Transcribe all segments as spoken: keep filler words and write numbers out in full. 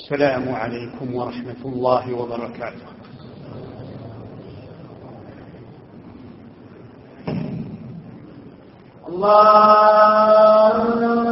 السلام عليكم ورحمة الله وبركاته. الله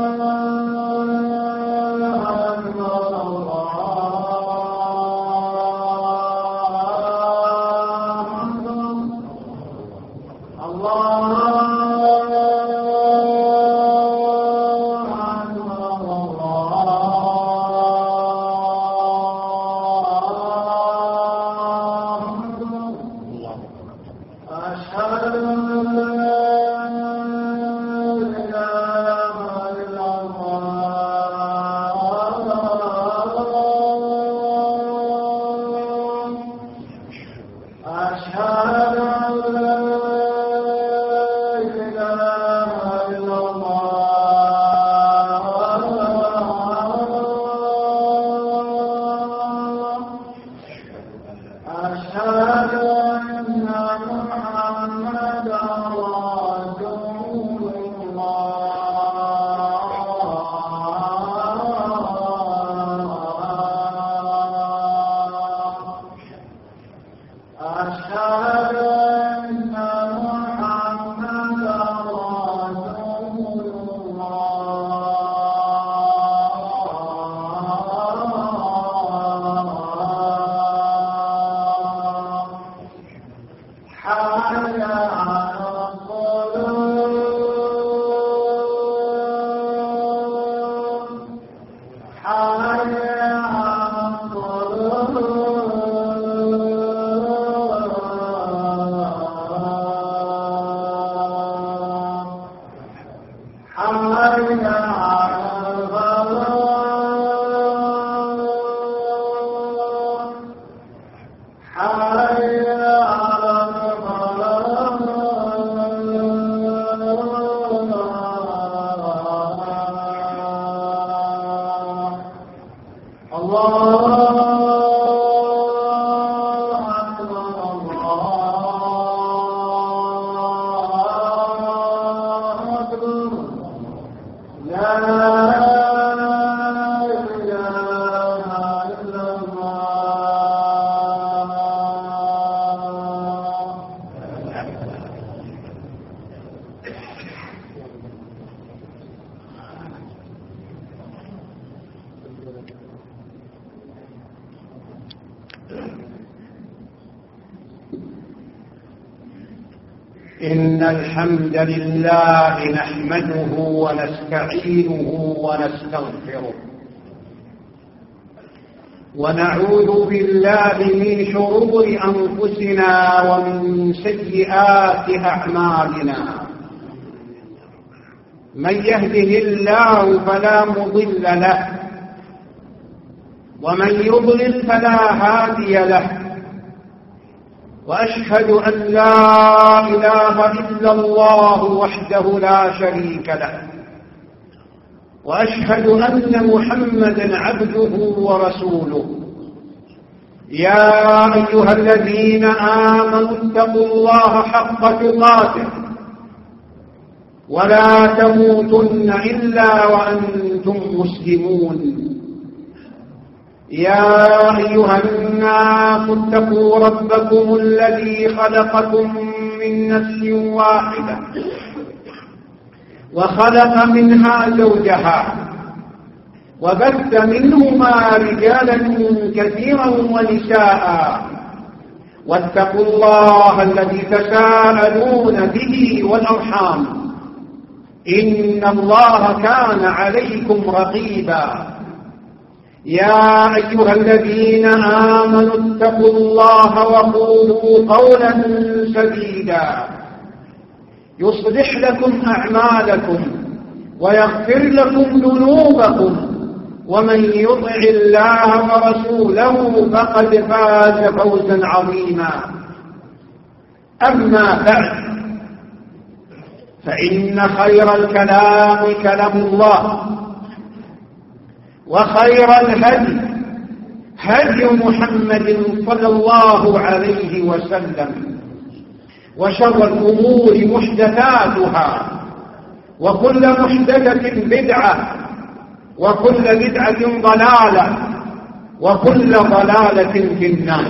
إن الحمد لله نحمده ونستعينه ونستغفره ونعوذ بالله من شرور أنفسنا ومن سيئات أعمالنا. من يهده الله فلا مضل له ومن يضلل فلا هادي له، وأشهد أن لا إله إلا الله وحده لا شريك له، وأشهد أن محمدا عبده ورسوله. يا أيها الذين آمنوا اتقوا الله حق تقاته ولا تموتن إلا وأنتم مسلمون. يا أيها الناس اتقوا ربكم الذي خلقكم من نفس واحدة وخلق منها زوجها وبث منهما رجالا كثيرا ونساء، واتقوا الله الذي تساءلون به والأرحام إن الله كان عليكم رقيبا. يا أيها الذين آمنوا اتقوا الله وقولوا قولا سديدا يصلح لكم أعمالكم ويغفر لكم ذنوبكم، ومن يطع الله ورسوله فقد فاز فوزا عظيما. أما بعد، فإن خير الكلام كلام الله، وخير الهدي هدي محمد صلى الله عليه وسلم، وشر الأمور محدثاتها، وكل محدثة بدعة، وكل بدعة ضلالة، وكل ضلالة في النار.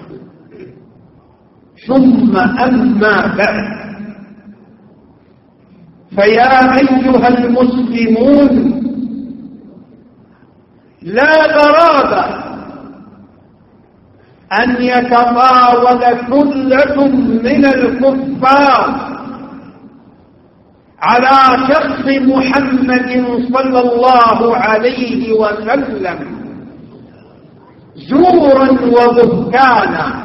ثم أما بعد، فيا أيها المسلمون، لا غرابة أن يتطاول ثلة من الكفار على شخص محمد صلى الله عليه وسلم زورا وبهتانا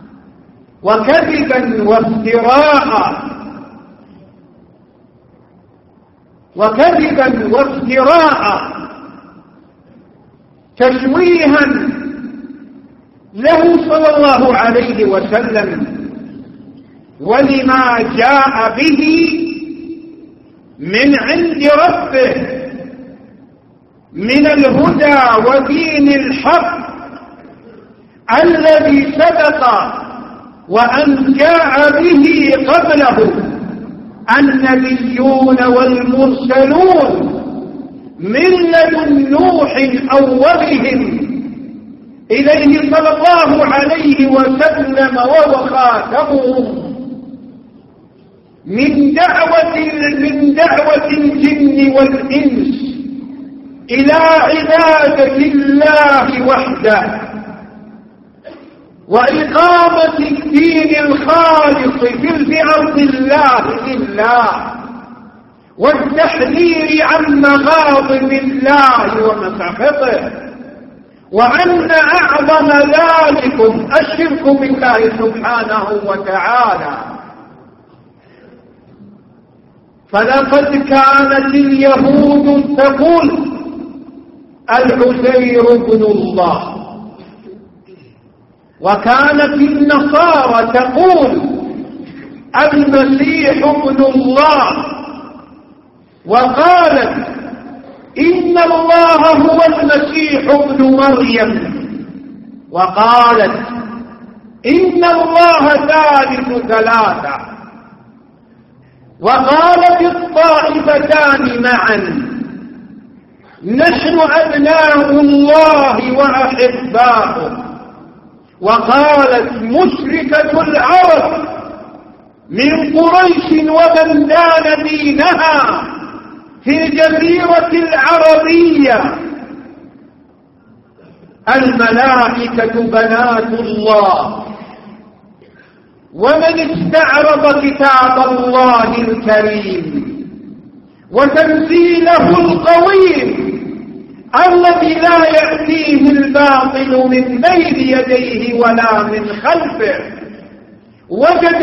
وكذبا وافتراء وكذبا وافتراء تشويها له صلى الله عليه وسلم ولما جاء به من عند ربه من الهدى ودين الحق الذي سبق وأن جاء به قبله النبيون والمرسلون من لدن نوح أولهم إليه صلى الله عليه وسلم وهو خاتمهم، من دعوة من دعوة الجن والإنس إلى عبادة الله وحده وإقامة الدين الخالص في أرض الله لله والتحذير عن مغاضب الله ومسخطه، وأن أعظم ذلكم الشرك بالله سبحانه وتعالى. فلقد كانت اليهود تقول العزير ابن الله، وكانت النصارى تقول المسيح ابن الله، وقالت إن الله هو المسيح ابن مريم، وقالت إن الله ثالث ثلاثة، وقالت الطائفتان معا نحن أبناء الله وأحباؤه. وقالت مشركة العرب من قريش ومن دان دينها في الجزيرة العربية الملائكة بنات الله، ومن استعرض كتاب الله الكريم وتنزيله القويم الذي لا يأتيه الباطل من بين يديه ولا من خلفه، وجد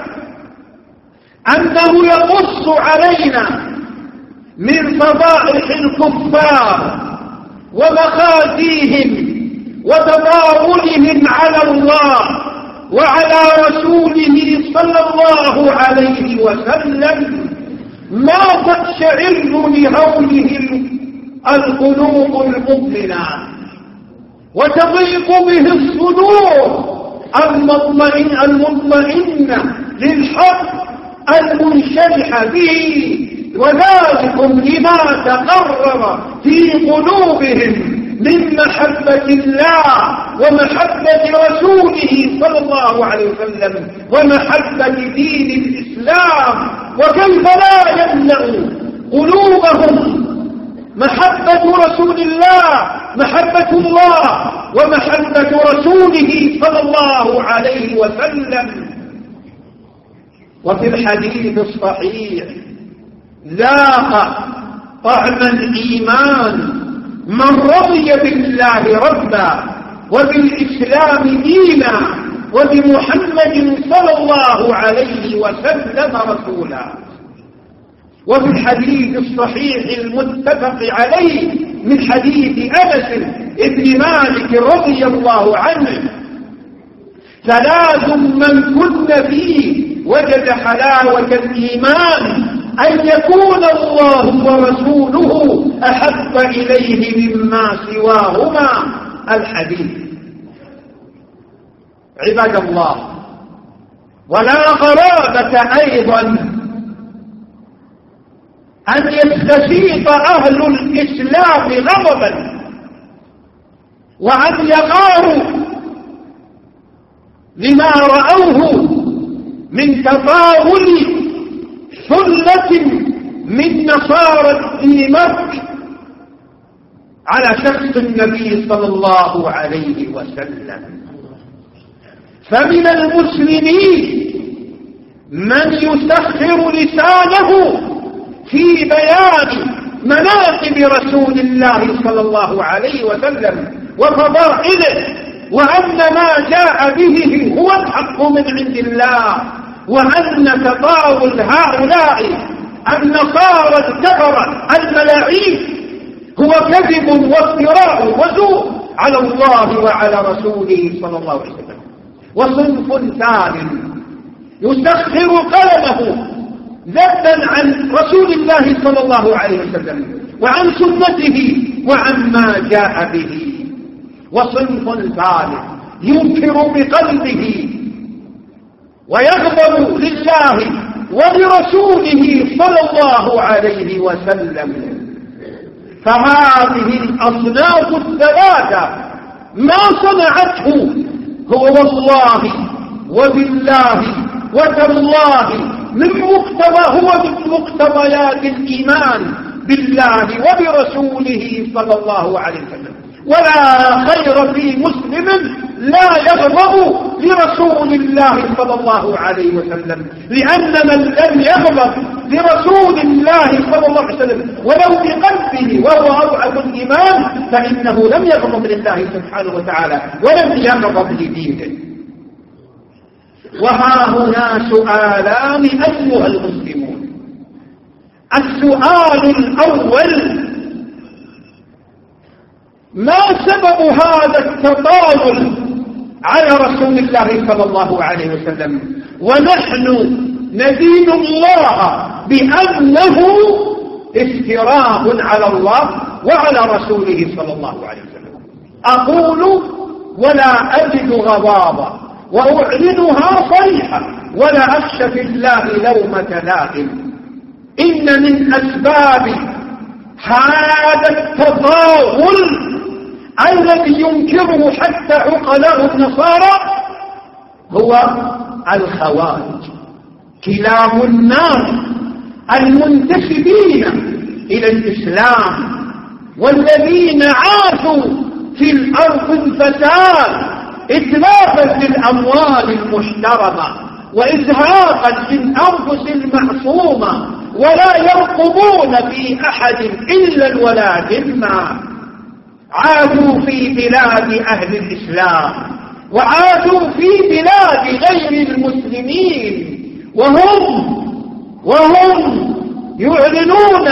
أنه يقص علينا من فضائح الكفار ومخازيهم وتطاولهم على الله وعلى رسوله صلى الله عليه وسلم ما تقشعر لهوله القلوب المؤمنة وتضيق به الصدور المطمئنة المطمئنة للحق المنشرح به، وذلكم لما تقرر في قلوبهم من محبة الله ومحبة رسوله صلى الله عليه وسلم ومحبة دين الإسلام. وكيف لا يملأ قلوبهم محبة رسول الله محبة الله ومحبة رسوله صلى الله عليه وسلم. وفي الحديث الصحيح ذاق طعم الإيمان من رضي بالله ربا وبالإسلام دينا وبمحمد صلى الله عليه وسلم رسولا. وفي الحديث الصحيح المتفق عليه من حديث أنس بن مالك رضي الله عنه ثلاث من كن فيه وجد حلاوة الإيمان أن يكون الله ورسوله أحب إليه مما سواهما. الحديث. عباد الله، ولا غرابة أيضا أن يستشيط أهل الإسلام غضبا وأن يغاروا لما رأوه من تطاول ثلة من نصارى الدنمارك على شخص النبي صلى الله عليه وسلم. فمن المسلمين من يسخر لسانه في بيان مناقب رسول الله صلى الله عليه وسلم وفضائله، وأن ما جاء به هو الحق من عند الله، وأن تطاول هؤلاء النصارى الكفرة الملاعين هو كذب وافتراء وزور على الله وعلى رسوله صلى الله عليه وسلم. وصنف ثالث يسخر قلمه ذبا عن رسول الله صلى الله عليه وسلم وعن سنته وعن ما جاء به. وصنف ثالث ينكر بقلبه ويغضب لله ولرسوله صلى الله عليه وسلم. فهذه الأصناف الثلاثة ما صنعته هو والله وبالله وتالله من مقتضى هو من مقتضيات الإيمان بالله وبرسوله صلى الله عليه وسلم. ولا خير في مسلم لا يغضب لرسول الله صلى الله عليه وسلم، لأن من لم يغضب لرسول الله صلى الله عليه وسلم ولو بقلبه وهو أضعف الإيمان فإنه لم يغضب لله سبحانه وتعالى ولم يغضب لدينه. وها هنا سؤالان أيها المسلمون. السؤال الأول: ما سبب هذا التطاول على رسول الله صلى الله عليه وسلم ونحن ندين الله بأنه افتراء على الله وعلى رسوله صلى الله عليه وسلم؟ أقول ولا أجد غضاضة وأعلنها صريحة ولا أخشى في الله لومة لائم. إن من أسباب هذا التطاول الذي ينكره حتى عقلاء النصارى هو الخوارج، كلام الناس المنتسبين إلى الإسلام والذين عاشوا في الأرض الفساد إتلافا للأموال المحترمة وإزهاقا للأنفس المعصومة، ولا يرقبون في أحد إلا الولاء ذمة. عاشوا في بلاد أهل الإسلام وعاشوا في بلاد غير المسلمين، وهم وهم يعلنون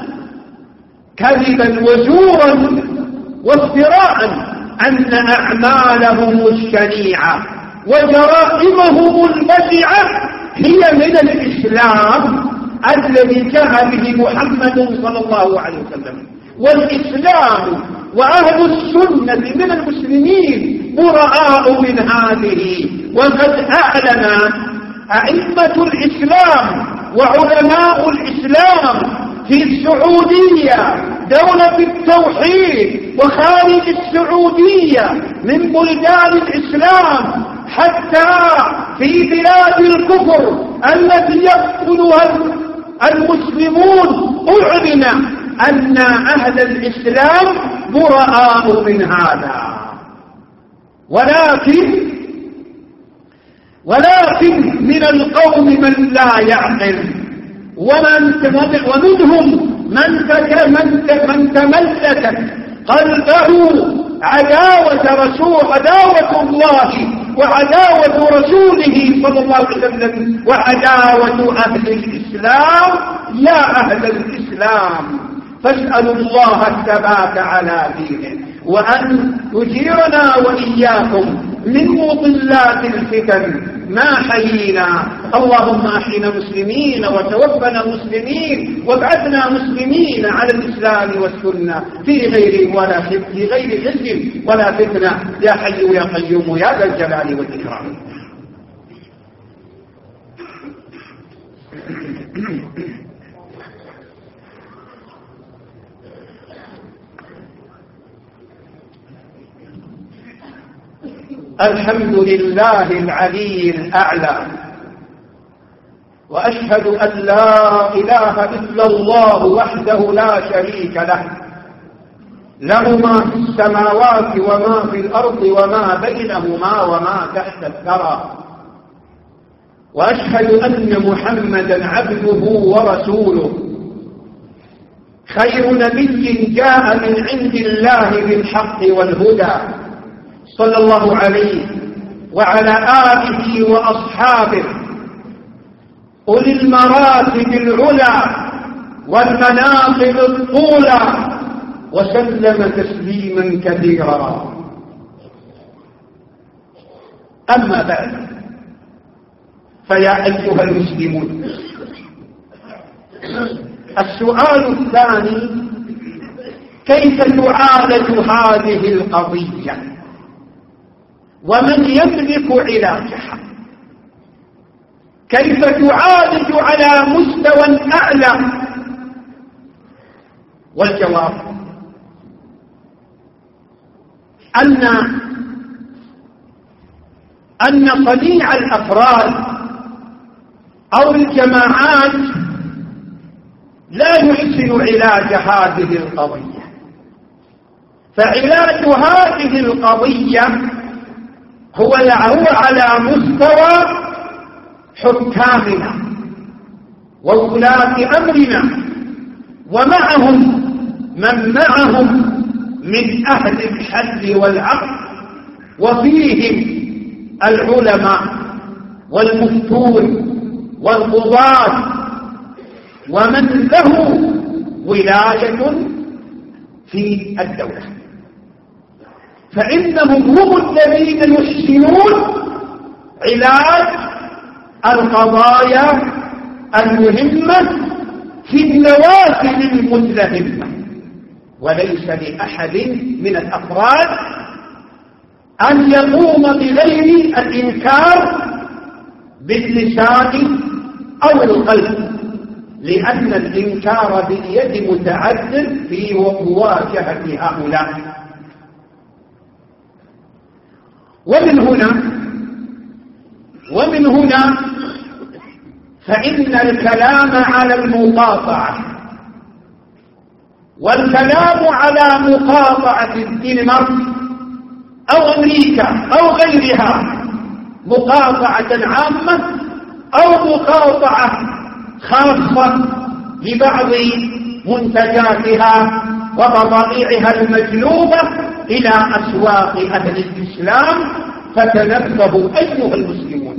كذبا وزورا وافتراء أن أعمالهم الشنيعة وجرائمهم البشعة هي من الإسلام الذي جاء به محمد صلى الله عليه وسلم. والإسلام وأهل السنة من المسلمين براء من هذه. وقد أعلن أئمة الإسلام وعلماء الإسلام في السعودية دولة التوحيد وخارج السعودية من بلدان الإسلام حتى في بلاد الكفر التي يقتلها المسلمون أعلن أن أهل الإسلام براء من هذا. ولكن ولكن من القوم من لا يعقل، ومن ومنهم من من تملكت قلبه عداوة رسول عداوة الله وعداوة رسوله صلى الله عليه وسلم وعداوة أهل الإسلام. يا أهل الإسلام فاسألوا الله الثبات على دينه، وأن يجيرنا وإياكم من مضلات الفتن ما حيينا. اللهم أحينا مسلمين وتوفنا مسلمين وابعثنا مسلمين على الإسلام والسنة في غير ولا في غير خزي ولا فتنة يا حي يا قيوم يا ذا الجلال والإكرام. الحمد لله العلي الأعلى، وأشهد أن لا إله إلا الله وحده لا شريك له، له ما في السماوات وما في الأرض وما بينهما وما تحت الثرى، وأشهد أن محمدا عبده ورسوله، خير نبي جاء من عند الله بالحق والهدى، صلى الله عليه وعلى آله وأصحابه أولي المراتب العلى والمناقب الطولى، وسلم تسليما كثيرا. أما بعد، فيا أيها المسلمون، السؤال الثاني: كيف تعالج هذه القضية؟ ومن يملك علاجها؟ كيف تعالج على مستوى أعلى؟ والجواب أن أن صنيع الأفراد أو الجماعات لا يحسن علاج هذه القضية، فعلاج هذه القضية هو على مستوى حكامنا وولاة أمرنا، ومعهم من معهم من أهل الحل والعقل، وفيهم العلماء والمفتون والقضاة ومن له ولاية في الدولة، فإنهم هم الذين يحسنون علاج القضايا المهمة في النوافل المتلهمة، وليس لأحد من الأفراد أن يقوم بغير الإنكار باللسان أو القلب، لأن الإنكار باليد متعذر في مواجهة هؤلاء. ومن هنا ومن هنا فإن الكلام على المقاطعة والكلام على مقاطعة الدنمارك أو أمريكا أو غيرها مقاطعة عامة أو مقاطعة خاصة لبعض منتجاتها وبضائعها المجلوبة إلى أسواق أهل الإسلام، فتنبهوا أيها المسلمون.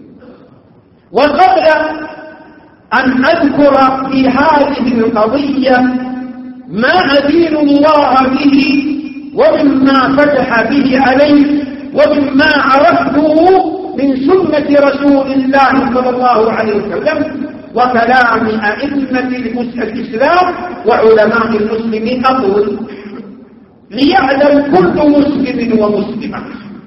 وقبل أن أذكر في هذه القضية ما أدين الله به ومما فتح به عليه ومما عرفته من سنة رسول الله صلى الله عليه وسلم وكلام أئمة الإسلام وعلماء المسلمين، أقول ليعلم كل مسلم ومسلمة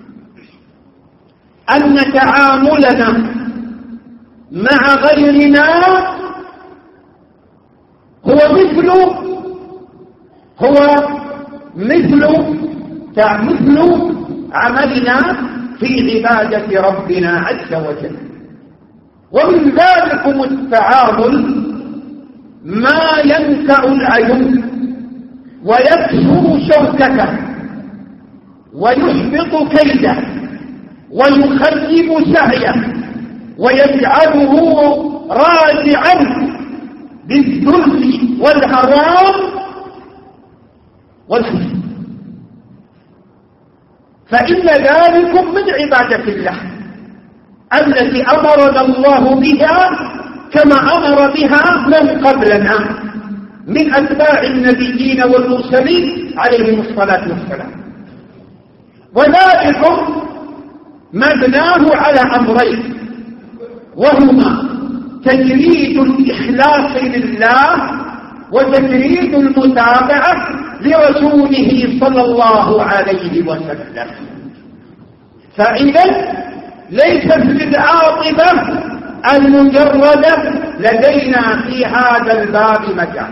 أن تعاملنا مع غيرنا هو مثل هو مثل مثل عملنا في عبادة ربنا عز وجل. ومن ذلكم التعامل ما ينفع العيون ويكسر شوكته ويحبط كيده ويخيب سعيه ويجعله راجعا بالذل والهرام والحزن، فإن ذلكم من عبادة الله التي أمرنا الله بها كما أمر بها من قبلنا من أتباع النبيين والمرسلين عليهم الصلاة والسلام. وذلك مبناه على أمرين، وهما تجريد الإخلاص لله وتجريد المتابعة لرسوله صلى الله عليه وسلم. فإذا ليست للعاطفة المجردة لدينا في هذا الباب مجال،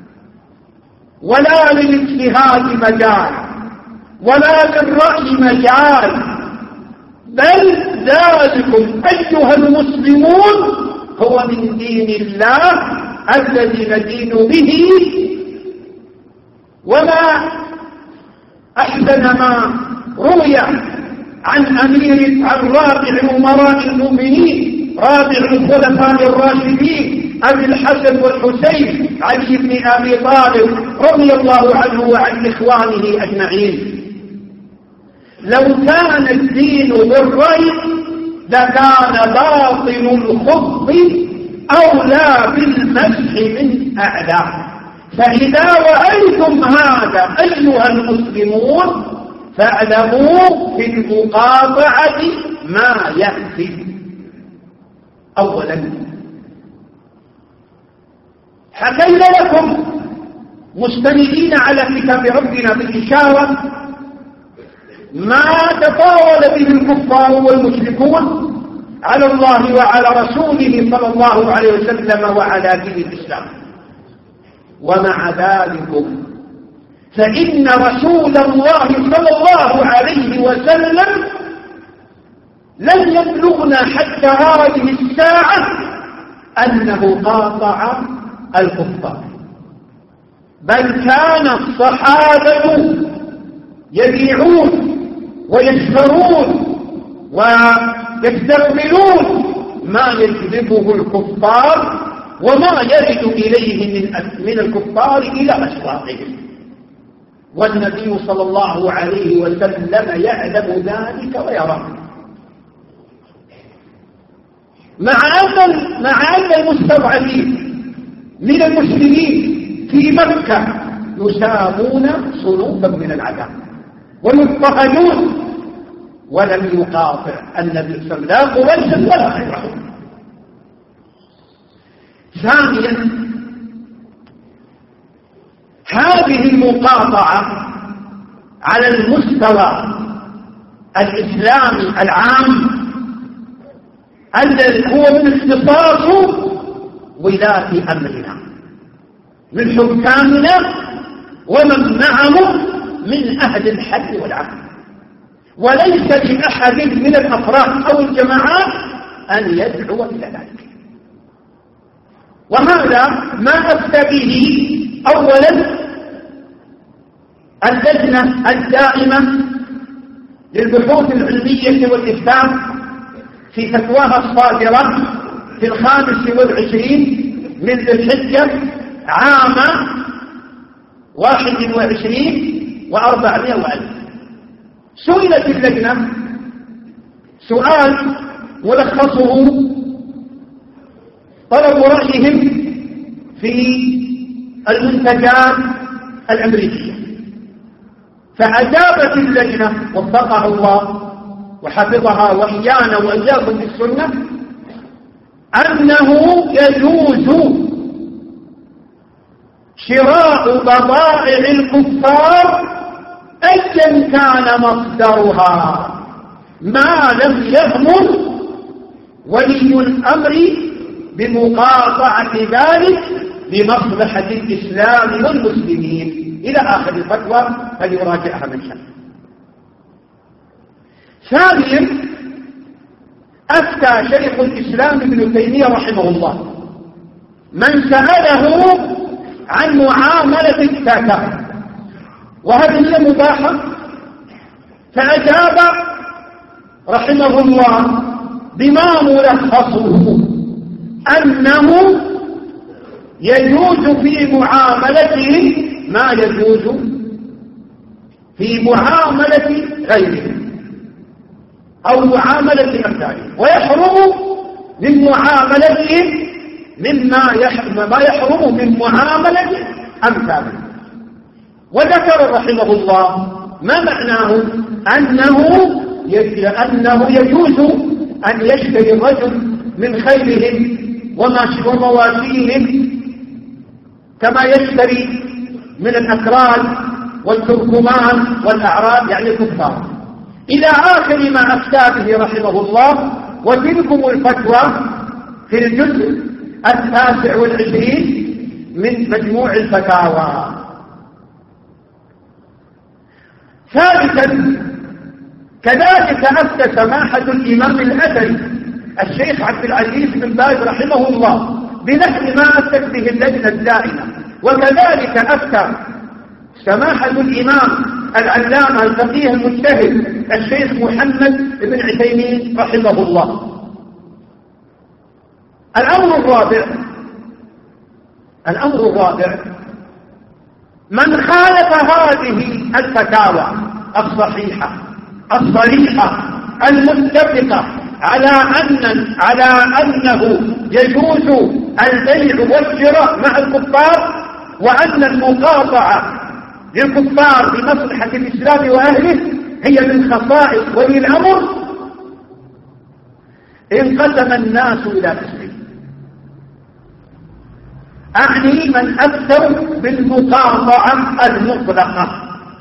ولا للاجتهاد مجال، ولا للرأي مجال، بل ذلكم أيها المسلمون هو من دين الله الذي ندين به. وما أحسن ما روي عن أمير عن رابع أمراء المؤمنين رابع الخلفاء الراشدين أبي الحسن والحسين علي بن أبي طالب رضي الله عنه وعن إخوانه أجمعين: لو كان الدين بالرأي لكان باطل الخط أولى بالمسح من أعلى. فإذا رأيتم هذا أيها المسلمون فاعلموا في المقاطعة ما يأتي. أولا حكينا لكم مستندين على كتاب ربنا بالإشارة ما تطاول به الكفار والمشركون على الله وعلى رسوله صلى الله عليه وسلم وعلى دين الإسلام. ومع ذلك فإن رسول الله صلى الله عليه وسلم لن يبلغنا حتى هذه الساعة أنه قاطع الكفار، بل كان الصحابة يبيعون ويشترون ويستقبلون ما يجذبه الكفار وما يرد إليه من من الكفار إلى أسواقهم، والنبي صلى الله عليه وسلم يعلم ذلك ويراه. مع أن مع أن المستضعفين من المسلمين في مكة يسامون صنوفا من العذاب ويضطهدون، ولم يقاطع النبي صلى الله عليه وسلم لا قريشا ولا غيرهم. ثانيا هذه المقاطعة على المستوى الإسلامي العام الذي هو من اختصاص ولاة أمرنا من حكامنا ومن معهم من أهل الحل والعقل، وليس لأحد من الأفراد أو الجماعات أن يدعو إلى ذلك. وهذا ما أفتى به أولا اللجنة الدائمة للبحوث العلمية والإفتاء في فتواها الصادرة في الخامس والعشرين من ذي الحجة عام واحد وعشرين وأربعمائة وألف. سئلت اللجنة سؤال ملخصه طلب رأيهم في المنتجات الأمريكية، فأجابت اللجنة وفقها الله وحفظها وإيانا وإياكم بالسنة أنه يجوز شراء بضائع الكفار أيا كان مصدرها ما لم يضمن ولي الأمر بمقاطعة ذلك لمصلحة الإسلام والمسلمين إلى آخر الفتوى، فليراجعها من شاء. ثانيا أفتى شيخ الإسلام ابن تيمية رحمه الله من سأله عن معاملة الزكاة وهذه هي مباحة، فأجاب رحمه الله بما ملخصه أنه يجوز في معاملته ما يجوز في معاملة غيره أو معاملة أمثاله، ويحرم من معاملته مما يحرم ما يحرم من معاملة أمثاله. وذكر رحمه الله ما معناه أنه أنه يجوز أن يشتري الرجل من خيلهم ومواشيهم كما يشتري من الأكراد والتركمان والأعراب يعني الكفار إلى آخر ما أفتى به رحمه الله. وتلكم الفتوى في الجزء التاسع والعشرين من مجموع الفتاوى. ثالثا كذلك أفتى سماحة الإمام الأثري الشيخ عبد العزيز بن باز رحمه الله بنحو ما أفتت به اللجنة الدائمة، وكذلك أفتى سماحة الإمام العلامة الفقيه المجتهد الشيخ محمد بن عثيمين رحمه الله. الأمر الرابع الأمر الرابع من خالف هذه الفتاوى الصحيحة الصريحة المتفقة على أن على أنه يجوز البيع والشراء مع الكفار، وأن المقاطعة للكفار بمصلحة الإسلام وأهله هي من خصائص ولي الأمر، انقسم الناس إلى قسمين. أعني من أفتوا بالمقاطعة المطلقة.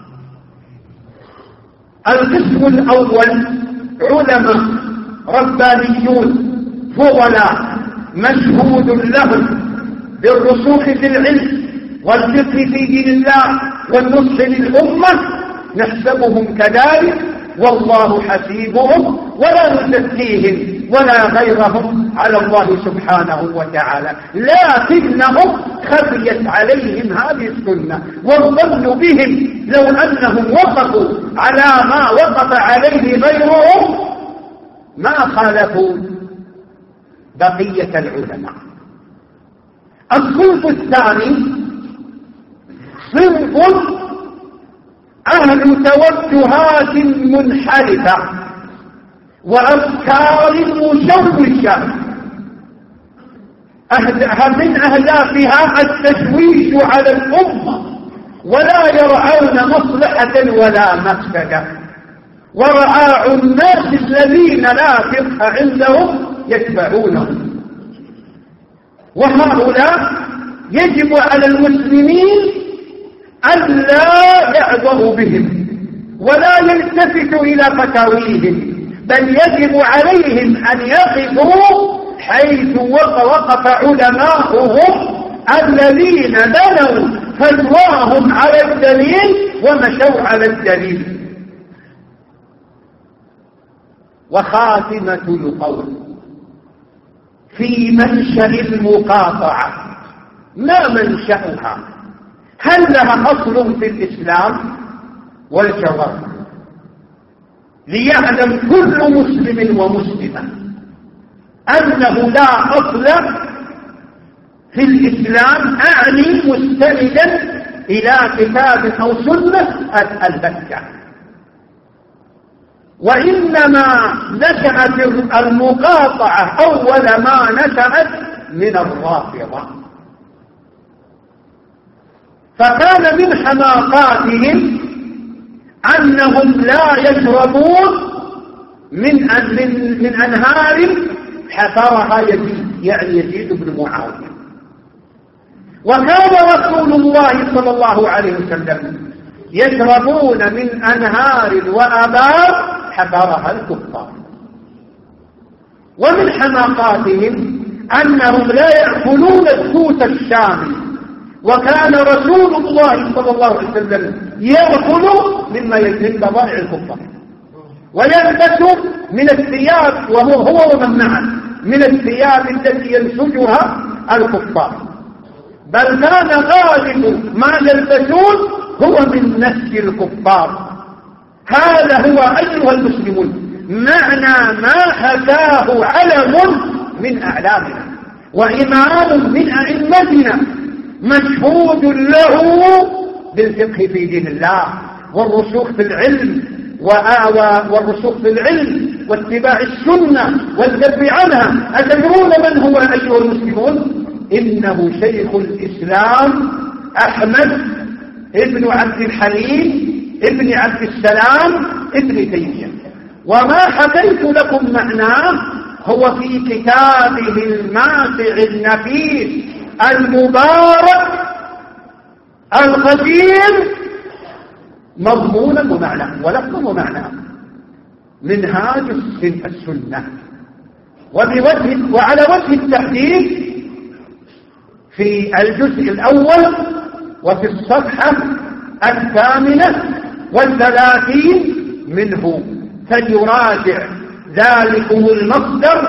القسم الأول علماء ربانيون فضلاء مشهود لهم بالرسوخ في العلم والفقه في دين الله والنصح للأمة، نحسبهم كذلك والله حسيبهم ولا نزكيهم ولا غيرهم على الله سبحانه وتعالى، لكنهم خفيت عليهم هذه السنة، والظن بهم لو أنهم وقفوا على ما وقف عليه غيرهم ما خالفوا بقية العلماء. الصنف الثاني صنف أهل توجهات منحرفة وأفكار مشوشة من أهدافها التشويش على الأمة، ولا يرعون مصلحة ولا مفسدة، ورعاع الناس الذين لا فقه عندهم يتبعونهم. وهؤلاء يجب على المسلمين ألا يعذروا بهم ولا يلتفتوا إلى فتاويهم، بل يجب عليهم أن يقفوا حيث وقف علماؤهم الذين بنوا فتواهم على الدليل ومشوا على الدليل. وخاتمة القول في منشأ المقاطعة، ما منشأها؟ هل لها أصل في الإسلام؟ والجواب ليعلم كل مسلم ومسلمة أنه لا أصل في الإسلام، أعني مستندا إلى كتاب أو سنة البتة، وإنما نشأت المقاطعة أول ما نشأت من الرافضة، فكان من حماقاتهم أنهم لا يشربون من من من أنهار حفرها يزيد، يعني يزيد بن معاوية. وكان رسول الله صلى الله عليه وسلم يشربون من أنهار وآبار حفرها الكفار. ومن حماقاتهم أنهم لا يأكلون السوت الشامي، وكان رسول الله صلى الله عليه وسلم يأكل مما يجري بضائع الكفار، ويلبس من الثياب وهو هو ومن معه من الثياب التي ينسجها الكفار، بل كان غالب ما يلبسون هو من نسج الكفار. هذا هو أيها المسلمون معنى ما حكاه علم من أعلامنا وإمام من أئمتنا مشهود له بالفقه في دين الله والرسوخ في العلم والرسوخ في العلم واتباع السنة والذب عنها. أتدرون من هو أيها المسلمون؟ إنه شيخ الإسلام أحمد ابن عبد الحليم ابن عبد السلام ابن تيمية. وما حكيت لكم معناه هو في كتابه الماتع النفيس المبارك القدير مضمونا ومعنى ولفظا ومعنى منهاج السنة. وبوجه وعلى وجه التحديد في الجزء الأول وفي الصفحة الثامنة والثلاثين منه فليراجع ذلكم المصدر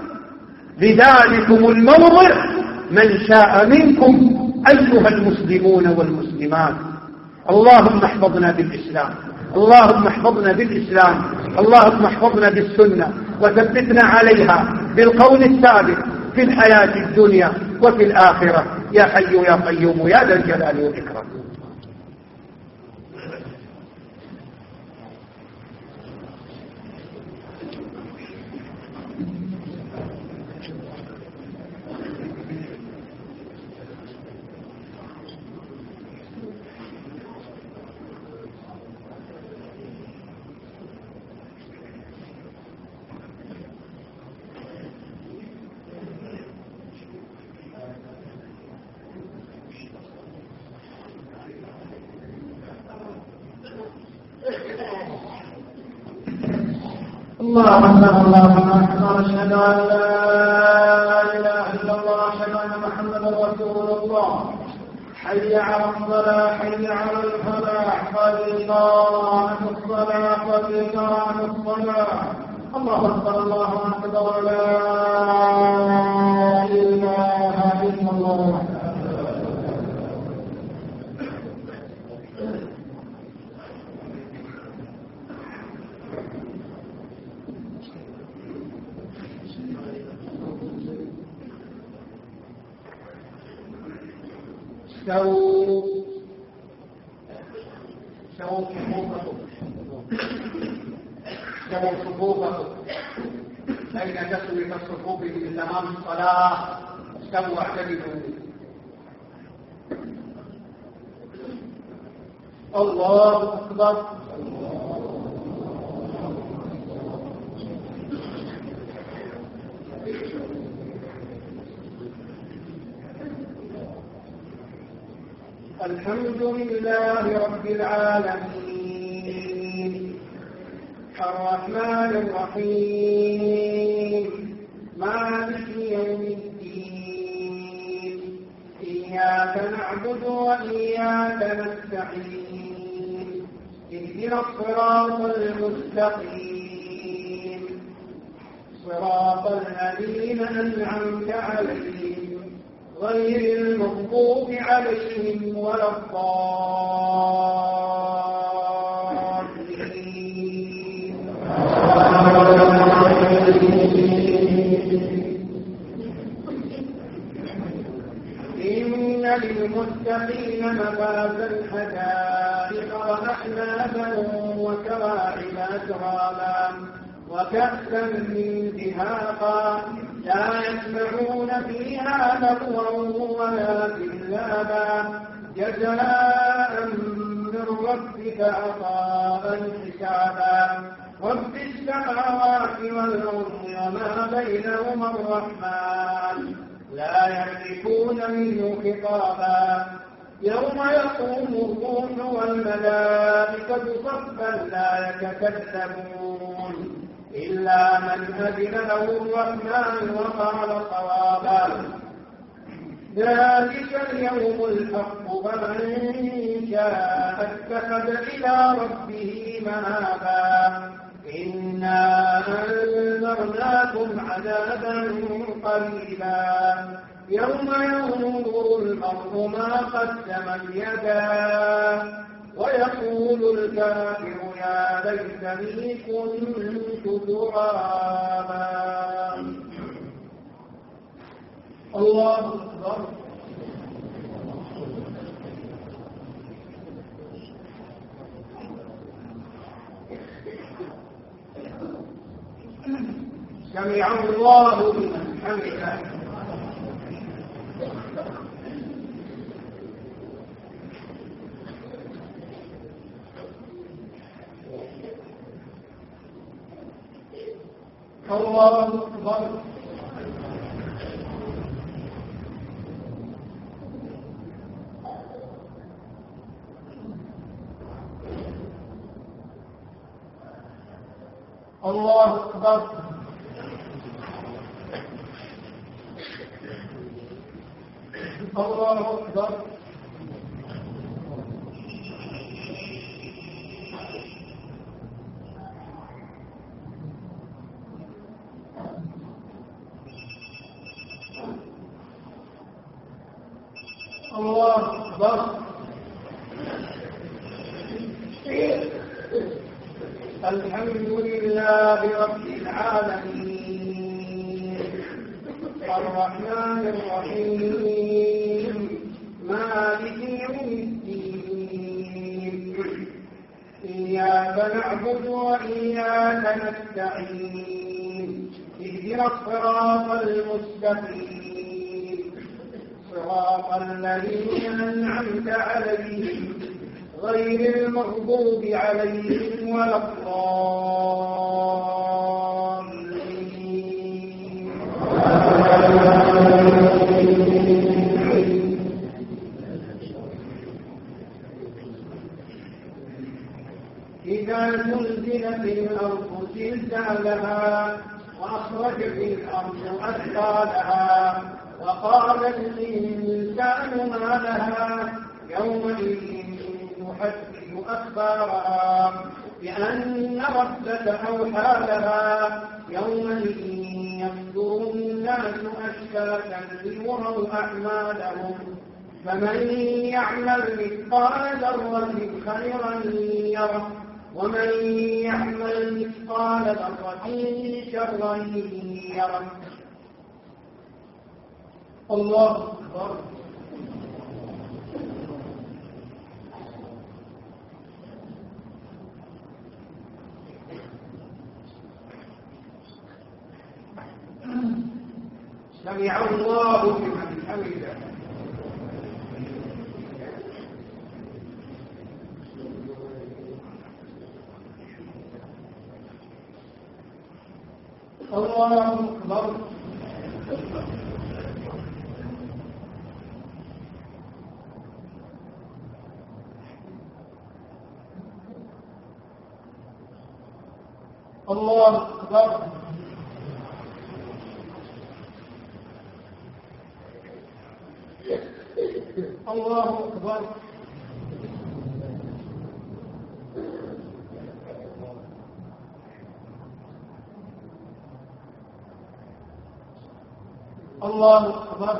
بذلكم الموضع من شاء منكم أيها المسلمون والمسلمات. اللهم احفظنا بالإسلام، اللهم احفظنا بالإسلام، اللهم احفظنا بالسنة وثبتنا عليها بالقول الثابت في الحياة الدنيا وفي الآخرة يا حي يا قيوم يا ذا الجلال والإكرام. الله أكبر الله أكبر أشهد أن لا إله إلا الله أشهد أن محمدا رسول الله. حي على الصلاة حي على الفلاح قد قامت الصلاة قد قامت الصلاة. الله أكبر الله أكبر لا إله إلا الله. استووا استووا صفوفكم استووا صفوفكم بين تسوية الصفوف من تمام الصلاة. استووا اعتدلوا. الله أكبر. الحمد لله رب العالمين الرحمن الرحيم مالك يوم الدين إياك نعبد وإياك نستعين اهدنا الصراط المستقيم صراط الذين أنعمت عليهم غير المغضوب عليهم ولا الضالين. إن للمتقين مفازا حدائق وأعنابا وكواعب أترابا وكأسا من دهاقا لا يسمعون فيها لغوا ولا كذابا جزاء من ربك عطاء حسابا. رب السماوات والأرض وما بينهما الرحمن لا يملكون منه خطابا. يوم يقوم الروح والملائكة صفا لا يتكلمون إلا من أذن له الرحمن وقال صوابا. ذلك اليوم الحق فمن شاء اتخذ إلى ربه مآبا. إنا أنذرناكم عذابا قريبا يوم ينظر المرء ما قدمت يداه ويقول الكافر يا ليتني كنت ترابا. الله أكبر. سمع الله لمن حمده. الله أكبر. الله أكبر. الله أكبر. الله أكبر. الحمد لله رب العالمين الرحمن الرحيم مالك يوم الدين إياك نعبد وإياك نستعين اهدنا الصراط المستقيم صراط الذين أنعمت عليهم غير المغضوب عليهم ولا الضالين. إذا زلزلت الأرض زلزالها وأخرجت الأرض أثقالها وقال الإنسان ما لها يومئذ تحدث أخبارها بأن ربك أوحى لها يومئذ يصدر الناس أشتاتا ليروا أعمالهم فمن يعمل مثقال ذرة خيرا يره ومن يعمل مثقال ذرة شرا يره. الله أكبر. سمع الله لمن حمده. الله أكبر. الله أكبر. الله أكبر. الله أكبر.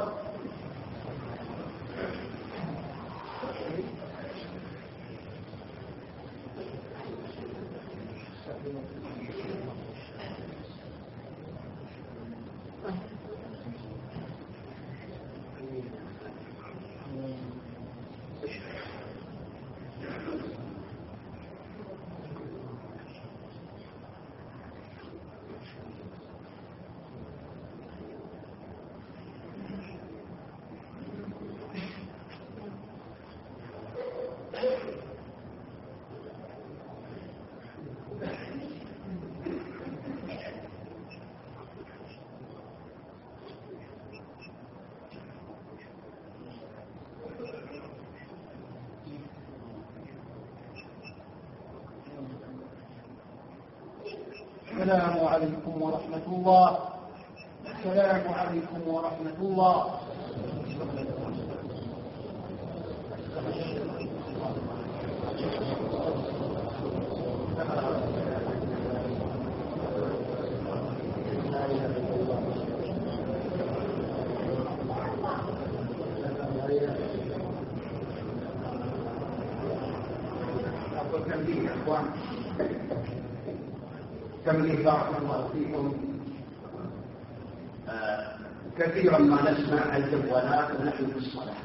السلام عليكم ورحمة الله. السلام عليكم ورحمة الله. أقول تنبيه يا أخوان، تنبيه بارك الله فيكم. آه كثيرا ما نسمع الجوالات ونحن في الصلاة،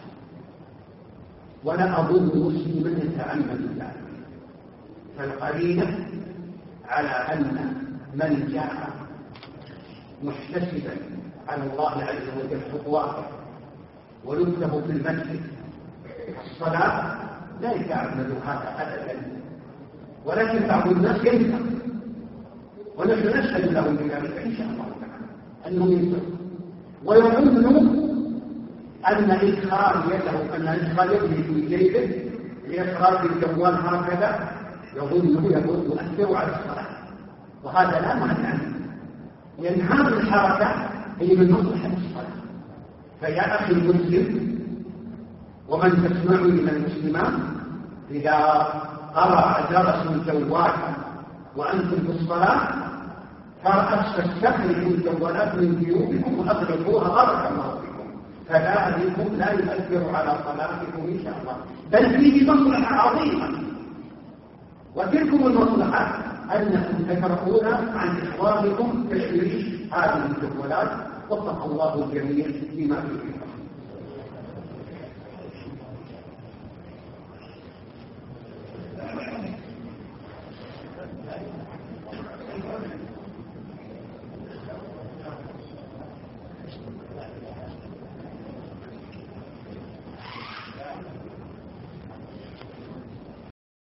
ولا أظن مسلما يتعمد ذلك، فالقرينة على أن من جاء محتسبا على الله عز وجل خطواته ولبته في المسجد الصلاة لا يتعمد هذا أبدا، ولكن بعض الناس ينفع، ونحن نشهد له بذلك إن شاء الله تعالى أنه ينفع، ويظن أن إدخال يده أن إدخال يده في جيبه لإخراج الجوال هكذا يظنه يقول يؤثر على الصلاة، وهذا لا معنى عنه، لأن هذه الحركة هي من مصلحة الصلاة. فيا أخي المسلم ومن تسمعني من المسلمات، إذا قرأ جرس الجوال وأنتم في الصلاة فاستخرجوا الجوالات من جيوبكم وأغلقوها بارك الله فيكم، فذلكم لا يؤثر على صلاتكم إن شاء الله، بل فيه مصلحة عظيمة، وتلكم المصلحة أنكم تتركون عن إخوانكم تشويش هذه الشغلات، واتقوا الله الجميع بما فيه.